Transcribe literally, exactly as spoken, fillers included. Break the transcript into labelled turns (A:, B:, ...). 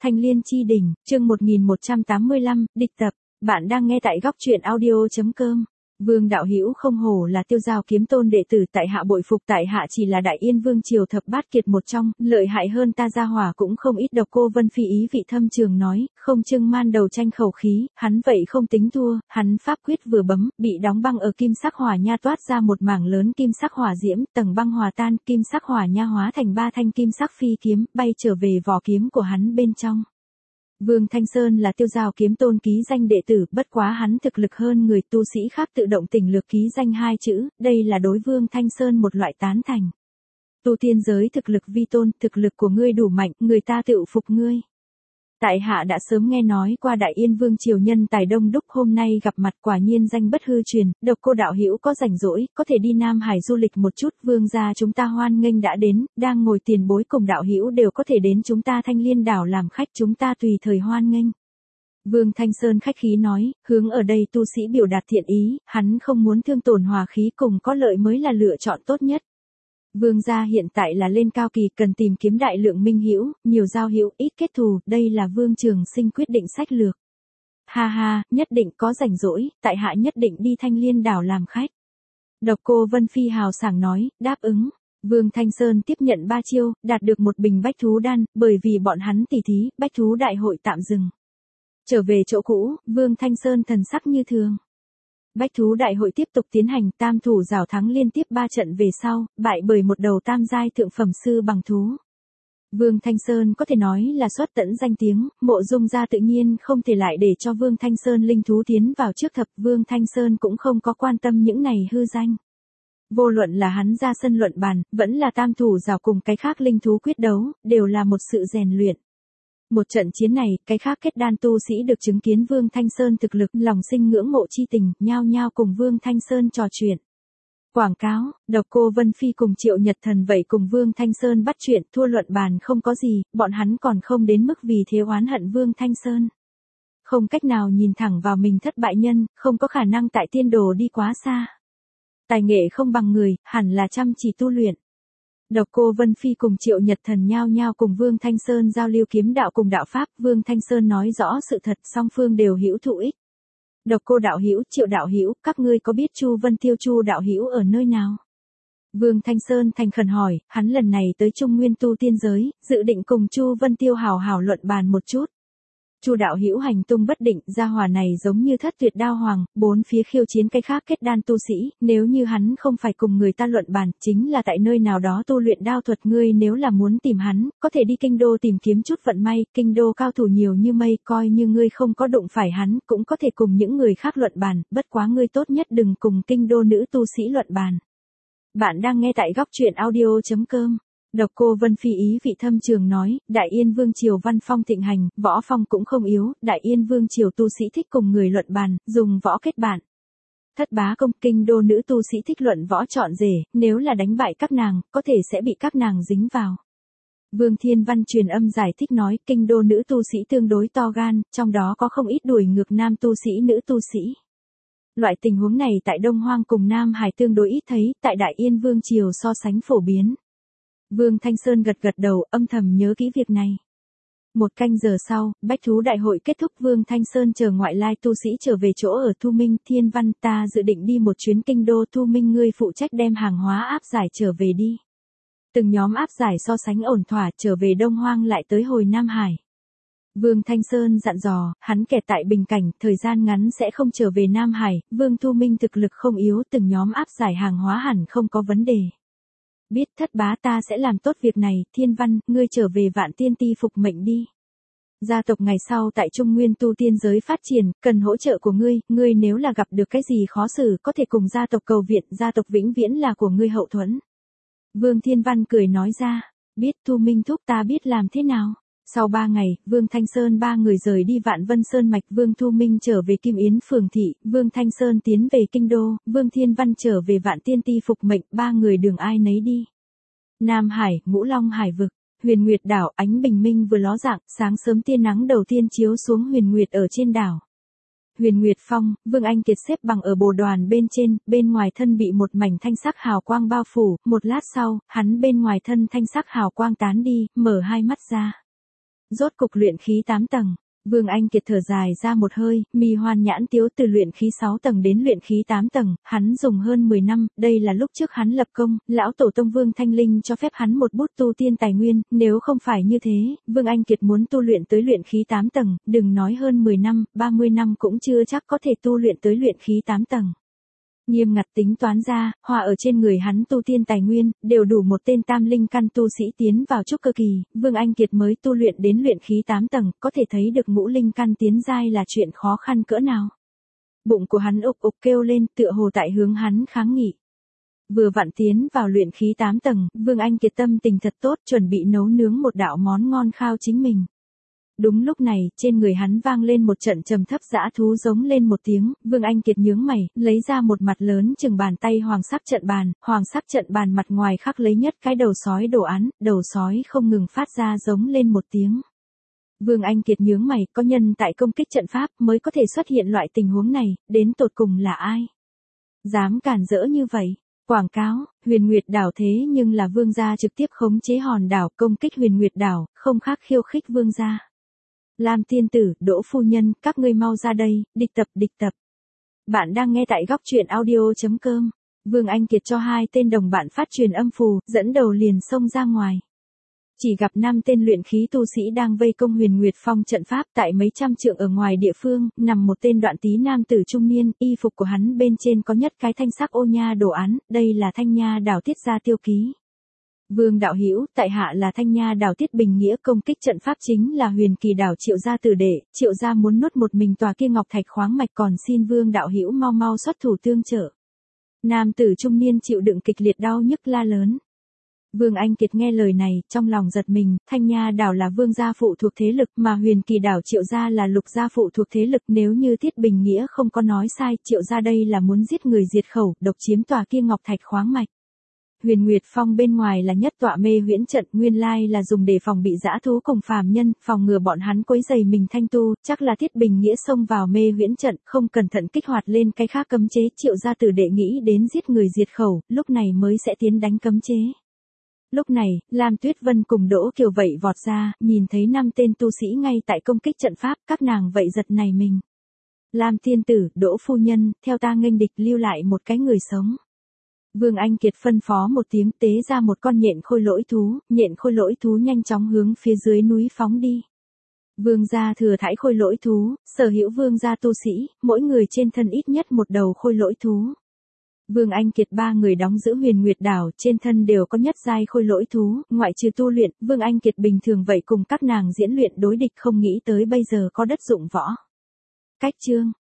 A: Thanh Liên Chi Đỉnh, chương một nghìn một trăm tám mươi lăm, địch tập. Bạn đang nghe tại góc truyện audio chấm com. Vương đạo hữu không hổ là Tiêu Giao kiếm tôn đệ tử, tại hạ bội phục, tại hạ chỉ là Đại Yên Vương triều thập bát kiệt một trong, lợi hại hơn ta gia hỏa cũng không ít. Độc Cô Vân Phi ý vị thâm trường nói, không trưng man đầu tranh khẩu khí, hắn vậy không tính thua, hắn pháp quyết vừa bấm, bị đóng băng ở kim sắc hỏa nha toát ra một mảng lớn kim sắc hỏa diễm, tầng băng hòa tan, kim sắc hỏa nha hóa thành ba thanh kim sắc phi kiếm, bay trở về vỏ kiếm của hắn bên trong. Vương Thanh Sơn là Tiêu Giao kiếm tôn ký danh đệ tử, bất quá hắn thực lực hơn người tu sĩ khác tự động tỉnh lược ký danh hai chữ, đây là đối Vương Thanh Sơn một loại tán thành. Tu tiên giới thực lực vi tôn, thực lực của ngươi đủ mạnh, người ta tự phục ngươi. Tại hạ đã sớm nghe nói qua Đại Yên Vương triều nhân tài đông đúc, hôm nay gặp mặt quả nhiên danh bất hư truyền. Độc Cô đạo hữu có rảnh rỗi, có thể đi Nam Hải du lịch một chút, vương gia chúng ta hoan nghênh đã đến, đang ngồi tiền bối cùng đạo hữu đều có thể đến chúng ta Thanh Liên đảo làm khách, chúng ta tùy thời hoan nghênh. Vương Thanh Sơn khách khí nói, hướng ở đây tu sĩ biểu đạt thiện ý, hắn không muốn thương tổn hòa khí, cùng có lợi mới là lựa chọn tốt nhất. Vương gia hiện tại là lên cao kỳ, cần tìm kiếm đại lượng minh hữu, nhiều giao hữu, ít kết thù, đây là Vương Trường Sinh quyết định sách lược. Ha ha, nhất định có rảnh rỗi, tại hạ nhất định đi Thanh Liên đảo làm khách. Độc Cô Vân Phi hào sảng nói, đáp ứng. Vương Thanh Sơn tiếp nhận ba chiêu, đạt được một bình bách thú đan, bởi vì bọn hắn tỉ thí, bách thú đại hội tạm dừng. Trở về chỗ cũ, Vương Thanh Sơn thần sắc như thường. Bách thú đại hội tiếp tục tiến hành, tam thủ rào thắng liên tiếp ba trận về sau, bại bởi một đầu tam giai thượng phẩm sư bằng thú. Vương Thanh Sơn có thể nói là xuất tận danh tiếng, Mộ Dung gia tự nhiên không thể lại để cho Vương Thanh Sơn linh thú tiến vào trước thập, Vương Thanh Sơn cũng không có quan tâm những này hư danh. Vô luận là hắn ra sân luận bàn, vẫn là tam thủ rào cùng cái khác linh thú quyết đấu, đều là một sự rèn luyện. Một trận chiến này, cái khác kết đan tu sĩ được chứng kiến Vương Thanh Sơn thực lực, lòng sinh ngưỡng mộ chi tình, nhao nhao cùng Vương Thanh Sơn trò chuyện. Quảng cáo, Độc Cô Vân Phi cùng Triệu Nhật Thần vậy cùng Vương Thanh Sơn bắt chuyện, thua luận bàn không có gì, bọn hắn còn không đến mức vì thế oán hận Vương Thanh Sơn. Không cách nào nhìn thẳng vào mình thất bại nhân, không có khả năng tại tiên đồ đi quá xa. Tài nghệ không bằng người, hẳn là chăm chỉ tu luyện. Độc Cô Vân Phi cùng Triệu Nhật Thần nhao nhao cùng Vương Thanh Sơn giao lưu kiếm đạo cùng đạo pháp, Vương Thanh Sơn nói rõ sự thật, song phương đều hữu thụ ích. Độc Cô đạo hữu, Triệu đạo hữu, các ngươi có biết Chu Vân Tiêu Chu đạo hữu ở nơi nào? Vương Thanh Sơn thành khẩn hỏi, hắn lần này tới Trung Nguyên tu tiên giới, dự định cùng Chu Vân Tiêu hào hào luận bàn một chút. Chu đạo hữu hành tung bất định, gia hỏa này giống như thất tuyệt đao hoàng, bốn phía khiêu chiến cái khác kết đan tu sĩ, nếu như hắn không phải cùng người ta luận bàn, chính là tại nơi nào đó tu luyện đao thuật, ngươi nếu là muốn tìm hắn, có thể đi kinh đô tìm kiếm chút vận may, kinh đô cao thủ nhiều như mây, coi như ngươi không có đụng phải hắn, cũng có thể cùng những người khác luận bàn, bất quá ngươi tốt nhất đừng cùng kinh đô nữ tu sĩ luận bàn. Bạn đang nghe tại góc truyện audio chấm com. Độc Cô Vân Phi ý vị thâm trường nói, Đại Yên Vương triều văn phong thịnh hành, võ phong cũng không yếu, Đại Yên Vương triều tu sĩ thích cùng người luận bàn, dùng võ kết bạn. Thất bá công, kinh đô nữ tu sĩ thích luận võ chọn rể, nếu là đánh bại các nàng, có thể sẽ bị các nàng dính vào. Vương Thiên Văn truyền âm giải thích nói, kinh đô nữ tu sĩ tương đối to gan, trong đó có không ít đuổi ngược nam tu sĩ nữ tu sĩ. Loại tình huống này tại Đông Hoang cùng Nam Hải tương đối ít thấy, tại Đại Yên Vương triều so sánh phổ biến. Vương Thanh Sơn gật gật đầu, âm thầm nhớ kỹ việc này. Một canh giờ sau, bách thú đại hội kết thúc, Vương Thanh Sơn chờ ngoại lai tu sĩ trở về chỗ ở. Thu Minh, Thiên Văn, ta dự định đi một chuyến kinh đô, Thu Minh ngươi phụ trách đem hàng hóa áp giải trở về đi. Từng nhóm áp giải so sánh ổn thỏa, trở về Đông Hoang lại tới hồi Nam Hải. Vương Thanh Sơn dặn dò, hắn kẹt tại Bình Cảnh, thời gian ngắn sẽ không trở về Nam Hải, Vương Thu Minh thực lực không yếu, từng nhóm áp giải hàng hóa hẳn không có vấn đề. Biết, thất bá, ta sẽ làm tốt việc này. Thiên Văn, ngươi trở về Vạn Tiên Ti phục mệnh đi. Gia tộc ngày sau tại Trung Nguyên tu tiên giới phát triển, cần hỗ trợ của ngươi, ngươi nếu là gặp được cái gì khó xử, có thể cùng gia tộc cầu viện, gia tộc vĩnh viễn là của ngươi hậu thuẫn. Vương Thiên Văn cười nói ra, biết, Thu Minh thúc, ta biết làm thế nào. Sau ba ngày, Vương Thanh Sơn ba người rời đi Vạn Vân Sơn Mạch, Vương Thu Minh trở về Kim Yến Phường Thị, Vương Thanh Sơn tiến về Kinh Đô, Vương Thiên Văn trở về Vạn Tiên Ti phục mệnh, ba người đường ai nấy đi. Nam Hải, Ngũ Long Hải vực, Huyền Nguyệt đảo, ánh bình minh vừa ló dạng, sáng sớm tia nắng đầu tiên chiếu xuống Huyền Nguyệt ở trên đảo. Huyền Nguyệt Phong, Vương Anh Kiệt xếp bằng ở bồ đoàn bên trên, bên ngoài thân bị một mảnh thanh sắc hào quang bao phủ, một lát sau, hắn bên ngoài thân thanh sắc hào quang tán đi, mở hai mắt ra. Rốt cục luyện khí tám tầng. Vương Anh Kiệt thở dài ra một hơi, mi hoan nhãn tiếu từ luyện khí sáu tầng đến luyện khí tám tầng, hắn dùng hơn mười năm, đây là lúc trước hắn lập công, lão tổ tông Vương Thanh Linh cho phép hắn một bút tu tiên tài nguyên, nếu không phải như thế, Vương Anh Kiệt muốn tu luyện tới luyện khí tám tầng, đừng nói hơn mười năm, ba mươi năm cũng chưa chắc có thể tu luyện tới luyện khí tám tầng. Nghiêm ngặt tính toán ra, hòa ở trên người hắn tu tiên tài nguyên, đều đủ một tên tam linh căn tu sĩ tiến vào trúc cơ kỳ, Vương Anh Kiệt mới tu luyện đến luyện khí tám tầng, có thể thấy được ngũ linh căn tiến giai là chuyện khó khăn cỡ nào. Bụng của hắn ục ục kêu lên, tựa hồ tại hướng hắn kháng nghị. Vừa vặn tiến vào luyện khí tám tầng, Vương Anh Kiệt tâm tình thật tốt, chuẩn bị nấu nướng một đạo món ngon khao chính mình. Đúng lúc này, trên người hắn vang lên một trận trầm thấp dã thú giống lên một tiếng, Vương Anh Kiệt nhướng mày, lấy ra một mặt lớn chừng bàn tay hoàng sắc trận bàn, hoàng sắc trận bàn mặt ngoài khắc lấy nhất cái đầu sói đồ án, đầu sói không ngừng phát ra giống lên một tiếng. Vương Anh Kiệt nhướng mày, có nhân tại công kích trận pháp mới có thể xuất hiện loại tình huống này, đến tột cùng là ai? Dám cản rỡ như vậy? Quảng cáo, Huyền Nguyệt đảo thế nhưng là vương gia trực tiếp khống chế hòn đảo công kích Huyền Nguyệt đảo, không khác khiêu khích vương gia. Lam tiên tử, Đỗ phu nhân, các ngươi mau ra đây, địch tập địch tập. Bạn đang nghe tại góc truyện audio chấm com. Vương Anh Kiệt cho hai tên đồng bạn phát truyền âm phù, dẫn đầu liền xông ra ngoài. Chỉ gặp năm tên luyện khí tu sĩ đang vây công Huyền Nguyệt Phong trận pháp tại mấy trăm trượng ở ngoài địa phương, nằm một tên đoạn tí nam tử trung niên, y phục của hắn bên trên có nhất cái thanh sắc ô nha đồ án, đây là thanh nha đảo tiết gia tiêu ký. Vương đạo hữu, tại hạ là thanh nha đảo tiết bình nghĩa, công kích trận pháp chính là huyền kỳ đảo triệu gia tử đệ, triệu gia muốn nuốt một mình tòa kia ngọc thạch khoáng mạch, còn xin vương đạo hữu mau mau xuất thủ tương trợ. Nam tử trung niên chịu đựng kịch liệt đau nhức la lớn. Vương Anh Kiệt nghe lời này, trong lòng giật mình, thanh nha đảo là vương gia phụ thuộc thế lực mà huyền kỳ đảo triệu gia là lục gia phụ thuộc thế lực, nếu như Tiết Bình Nghĩa không có nói sai, triệu gia đây là muốn giết người diệt khẩu, độc chiếm tòa kia ngọc thạch khoáng mạch. Huyền Nguyệt Phong bên ngoài là nhất tọa mê huyễn trận, nguyên lai là dùng để phòng bị dã thú cùng phàm nhân, phòng ngừa bọn hắn quấy rầy mình thanh tu, chắc là Tiết Bình Nghĩa xông vào mê huyễn trận, không cẩn thận kích hoạt lên cái khác cấm chế, triệu gia tử đệ nghĩ đến giết người diệt khẩu, lúc này mới sẽ tiến đánh cấm chế. Lúc này, Lam Tuyết Vân cùng Đỗ Kiều vậy vọt ra, nhìn thấy năm tên tu sĩ ngay tại công kích trận pháp, các nàng vậy giật nảy mình. Lam tiên tử, Đỗ phu nhân, theo ta nghênh địch, lưu lại một cái người sống. Vương Anh Kiệt phân phó một tiếng, tế ra một con nhện khôi lỗi thú, nhện khôi lỗi thú nhanh chóng hướng phía dưới núi phóng đi. Vương gia thừa thãi khôi lỗi thú, sở hữu vương gia tu sĩ, mỗi người trên thân ít nhất một đầu khôi lỗi thú. Vương Anh Kiệt ba người đóng giữ Huyền Nguyệt đảo, trên thân đều có nhất giai khôi lỗi thú, ngoại trừ tu luyện, Vương Anh Kiệt bình thường vậy cùng các nàng diễn luyện đối địch, không nghĩ tới bây giờ có đất dụng võ. Cách chương